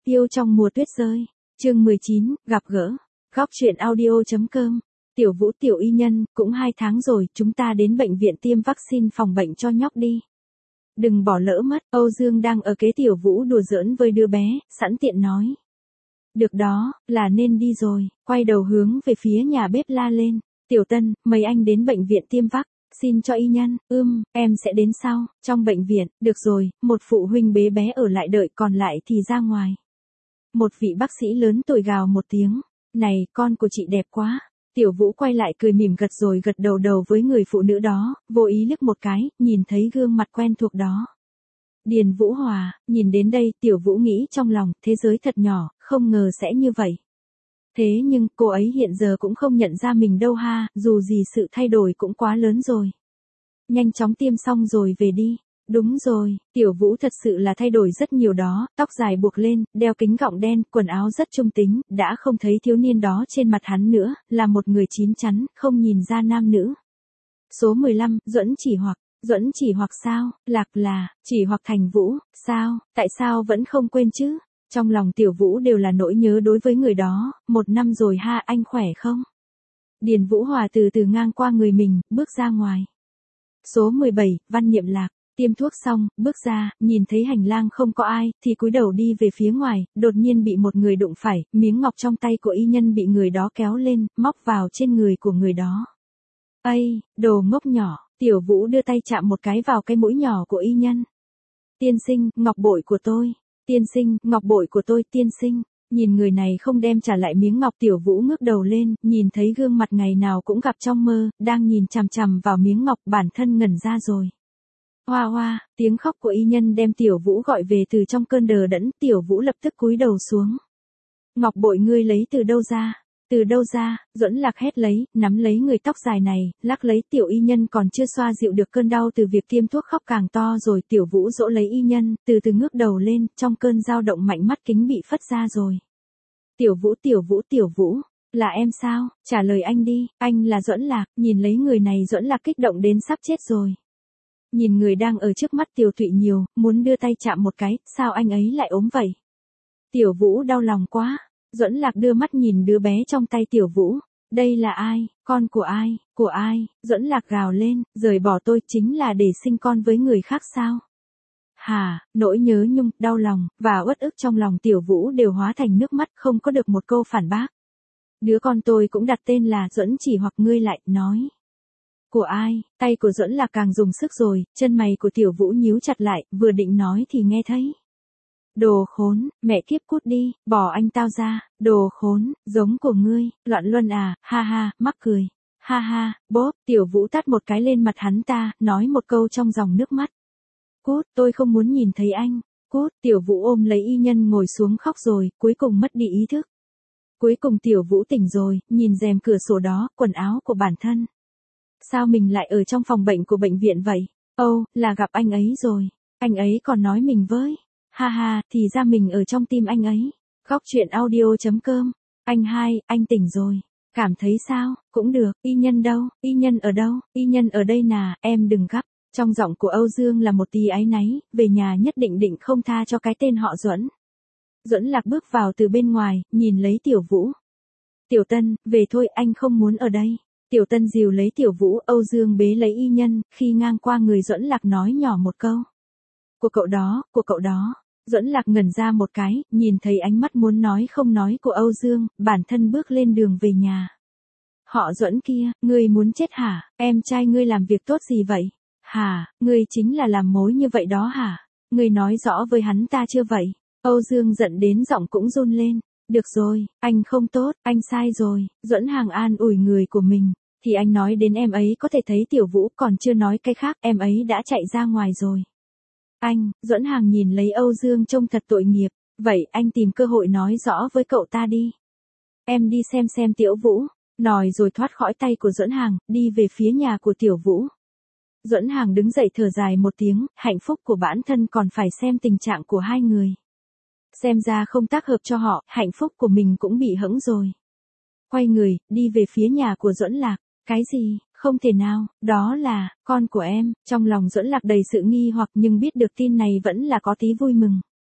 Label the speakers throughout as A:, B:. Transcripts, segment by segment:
A: Yêu trong mùa tuyết rơi. Chương 19, gặp gỡ. Góc truyện audio.com. Tiểu Vũ tiểu y nhân, cũng 2 tháng rồi, chúng ta đến bệnh viện tiêm vaccine phòng bệnh cho nhóc đi. Đừng bỏ lỡ mất, Âu Dương đang ở kế Tiểu Vũ đùa giỡn với đứa bé, sẵn tiện nói. Được đó, là nên đi rồi, quay đầu hướng về phía nhà bếp la lên. Tiểu Tân, mời anh đến bệnh viện tiêm vaccine cho y nhân. Em sẽ đến sau, trong bệnh viện. Được rồi, một phụ huynh bế bé ở lại đợi, còn lại thì ra ngoài. Một vị bác sĩ lớn tuổi gào một tiếng. Này, con của chị đẹp quá. Tiểu Vũ quay lại cười mỉm gật đầu với người phụ nữ đó, vô ý liếc một cái, nhìn thấy gương mặt quen thuộc đó. Điền Vũ Hòa, nhìn đến đây, Tiểu Vũ nghĩ trong lòng, thế giới thật nhỏ, không ngờ sẽ như vậy. Thế nhưng, cô ấy hiện giờ cũng không nhận ra mình đâu ha, dù gì sự thay đổi cũng quá lớn rồi. Nhanh chóng tiêm xong rồi về đi. Đúng rồi, Tiểu Vũ thật sự là thay đổi rất nhiều đó, tóc dài buộc lên, đeo kính gọng đen, quần áo rất trung tính, đã không thấy thiếu niên đó trên mặt hắn nữa, là một người chín chắn, không nhìn ra nam nữ. Số 15, Duẫn Chỉ Hoặc sao, Lạc là, Chỉ Hoặc Thành Vũ, sao, tại sao vẫn không quên chứ? Trong lòng Tiểu Vũ đều là nỗi nhớ đối với người đó, 1 năm rồi ha, anh khỏe không? Điền Vũ Hòa từ từ ngang qua người mình, bước ra ngoài. Số 17, Văn Niệm Lạc. Tiêm thuốc xong, bước ra, nhìn thấy hành lang không có ai, thì cúi đầu đi về phía ngoài, đột nhiên bị một người đụng phải, miếng ngọc trong tay của y nhân bị người đó kéo lên, móc vào trên người của người đó. Ây, đồ ngốc nhỏ, Tiểu Vũ đưa tay chạm một cái vào cái mũi nhỏ của y nhân. Tiên sinh, ngọc bội của tôi. Tiên sinh, ngọc bội của tôi, tiên sinh. Nhìn người này không đem trả lại miếng ngọc, Tiểu Vũ ngước đầu lên, nhìn thấy gương mặt ngày nào cũng gặp trong mơ, đang nhìn chằm chằm vào miếng ngọc, bản thân ngẩn ra rồi. Hoa hoa, tiếng khóc của y nhân đem Tiểu Vũ gọi về từ trong cơn đờ đẫn, Tiểu Vũ lập tức cúi đầu xuống. Ngọc bội ngươi lấy từ đâu ra? Từ đâu ra? Duẫn Lạc hét lấy, nắm lấy người tóc dài này, lắc lấy. Tiểu y nhân còn chưa xoa dịu được cơn đau từ việc tiêm thuốc, khóc càng to rồi. Tiểu Vũ dỗ lấy y nhân, từ từ ngước đầu lên, trong cơn dao động mạnh mắt kính bị phất ra rồi. Tiểu Vũ, là em sao? Trả lời anh đi, anh là Duẫn Lạc. Nhìn lấy người này, Duẫn Lạc kích động đến sắp chết rồi. Nhìn người đang ở trước mắt Tiểu Thụy nhiều, muốn đưa tay chạm một cái, sao anh ấy lại ốm vậy? Tiểu Vũ đau lòng quá. Duẫn Lạc đưa mắt nhìn đứa bé trong tay Tiểu Vũ. Đây là ai? Con của ai? Của ai? Duẫn Lạc gào lên, rời bỏ tôi chính là để sinh con với người khác sao? Hà, nỗi nhớ nhung, đau lòng, và uất ức trong lòng Tiểu Vũ đều hóa thành nước mắt, không có được một câu phản bác. Đứa con tôi cũng đặt tên là Duẫn Chỉ Hoặc, ngươi lại nói. Của ai? Tay của Duẫn Lạc càng dùng sức rồi, chân mày của Tiểu Vũ nhíu chặt lại, vừa định nói thì nghe thấy. Đồ khốn, mẹ kiếp cút đi, bỏ anh tao ra, đồ khốn, giống của ngươi, loạn luân à, ha ha, mắc cười. Ha ha, bốp, Tiểu Vũ tát một cái lên mặt hắn ta, nói một câu trong dòng nước mắt. Cút, tôi không muốn nhìn thấy anh. Cút, Tiểu Vũ ôm lấy y nhân ngồi xuống khóc rồi, cuối cùng mất đi ý thức. Cuối cùng Tiểu Vũ tỉnh rồi, nhìn rèm cửa sổ đó, quần áo của bản thân. Sao mình lại ở trong phòng bệnh của bệnh viện vậy? Là gặp anh ấy rồi. Anh ấy còn nói mình với. Ha ha, thì ra mình ở trong tim anh ấy. Góc truyện audio.com. Anh hai, anh tỉnh rồi. Cảm thấy sao? Cũng được. Y nhân đâu? Y nhân ở đâu? Y nhân ở đây nà, em đừng gấp. Trong giọng của Âu Dương là một tí áy náy, về nhà nhất định không tha cho cái tên họ Duẫn. Duẫn Lạc bước vào từ bên ngoài, nhìn lấy Tiểu Vũ. Tiểu Tân, về thôi, anh không muốn ở đây. Tiểu Tân dìu lấy Tiểu Vũ, Âu Dương bế lấy y nhân, khi ngang qua người Duẫn Lạc nói nhỏ một câu. Của cậu đó. Duẫn Lạc ngẩn ra một cái, nhìn thấy ánh mắt muốn nói không nói của Âu Dương, bản thân bước lên đường về nhà. Họ Duẫn kia, ngươi muốn chết hả? Em trai ngươi làm việc tốt gì vậy? Hả, ngươi chính là làm mối như vậy đó hả? Ngươi nói rõ với hắn ta chưa vậy? Âu Dương giận đến giọng cũng run lên. Được rồi, anh không tốt, anh sai rồi. Duẫn Hàng an ủi người của mình. Thì anh nói đến em ấy có thể thấy Tiểu Vũ, còn chưa nói cái khác, em ấy đã chạy ra ngoài rồi. Anh, Duẫn Hàng nhìn lấy Âu Dương trông thật tội nghiệp. Vậy anh tìm cơ hội nói rõ với cậu ta đi. Em đi xem Tiểu Vũ. Nói rồi thoát khỏi tay của Duẫn Hàng, đi về phía nhà của Tiểu Vũ. Duẫn Hàng đứng dậy thở dài một tiếng, hạnh phúc của bản thân còn phải xem tình trạng của hai người. Xem ra không tác hợp cho họ, hạnh phúc của mình cũng bị hững rồi. Quay người, đi về phía nhà của Duẫn Lạc. Cái gì? Không thể nào, đó là, con của em. Trong lòng Duẫn Lạc đầy sự nghi hoặc, nhưng biết được tin này vẫn là có tí vui mừng.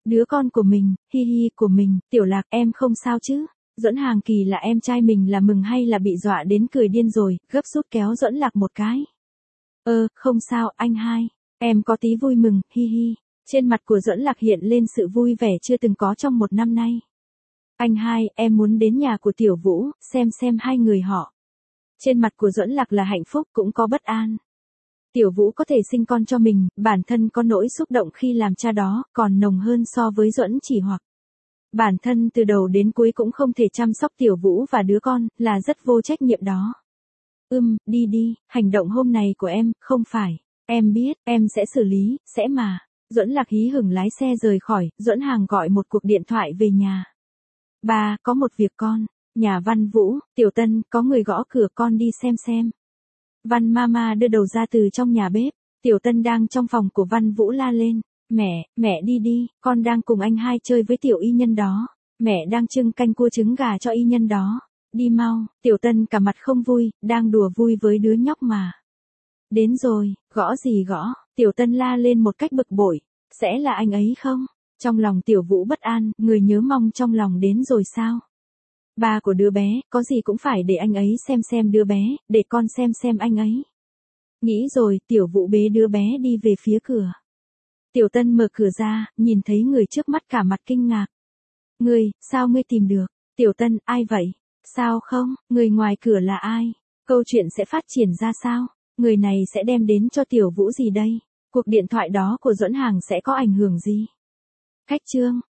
A: Đứa con của mình, hi hi của mình, Tiểu Lạc em không sao chứ? Duẫn Hàng Kỳ là em trai mình là mừng hay là bị dọa đến cười điên rồi, gấp rút kéo Duẫn Lạc một cái. Không sao, anh hai. Em có tí vui mừng, hi hi. Trên mặt của Duẫn Lạc hiện lên sự vui vẻ chưa từng có trong một năm nay. Anh hai, em muốn đến nhà của Tiểu Vũ, xem hai người họ. Trên mặt của Duẫn Lạc là hạnh phúc cũng có bất an. Tiểu Vũ có thể sinh con cho mình, bản thân có nỗi xúc động khi làm cha đó, còn nồng hơn so với Duẫn Chỉ Hoặc. Bản thân từ đầu đến cuối cũng không thể chăm sóc Tiểu Vũ và đứa con, là rất vô trách nhiệm đó. Đi đi, hành động hôm này của em, không phải. Em biết, em sẽ xử lý, sẽ mà. Duẫn Lạc hí hửng lái xe rời khỏi, Duẫn Hàng gọi một cuộc điện thoại về nhà. Ba, có một việc con. Nhà Văn Vũ, Tiểu Tân, có người gõ cửa con đi xem. Văn Mama đưa đầu ra từ trong nhà bếp. Tiểu Tân đang trong phòng của Văn Vũ la lên. Mẹ đi đi, con đang cùng anh hai chơi với tiểu y nhân đó. Mẹ đang trưng canh cua trứng gà cho y nhân đó. Đi mau, Tiểu Tân cả mặt không vui, đang đùa vui với đứa nhóc mà. Đến rồi, gõ gì gõ, Tiểu Tân la lên một cách bực bội. Sẽ là anh ấy không? Trong lòng Tiểu Vũ bất an, người nhớ mong trong lòng đến rồi sao? Ba của đứa bé, có gì cũng phải để anh ấy xem đứa bé, để con xem anh ấy. Nghĩ rồi, Tiểu Vũ bế đứa bé đi về phía cửa. Tiểu Tân mở cửa ra, nhìn thấy người trước mắt cả mặt kinh ngạc. Sao ngươi tìm được? Tiểu Tân, ai vậy? Sao không, người ngoài cửa là ai? Câu chuyện sẽ phát triển ra sao? Người này sẽ đem đến cho Tiểu Vũ gì đây? Cuộc điện thoại đó của Duẫn Hàng sẽ có ảnh hưởng gì? Khách chương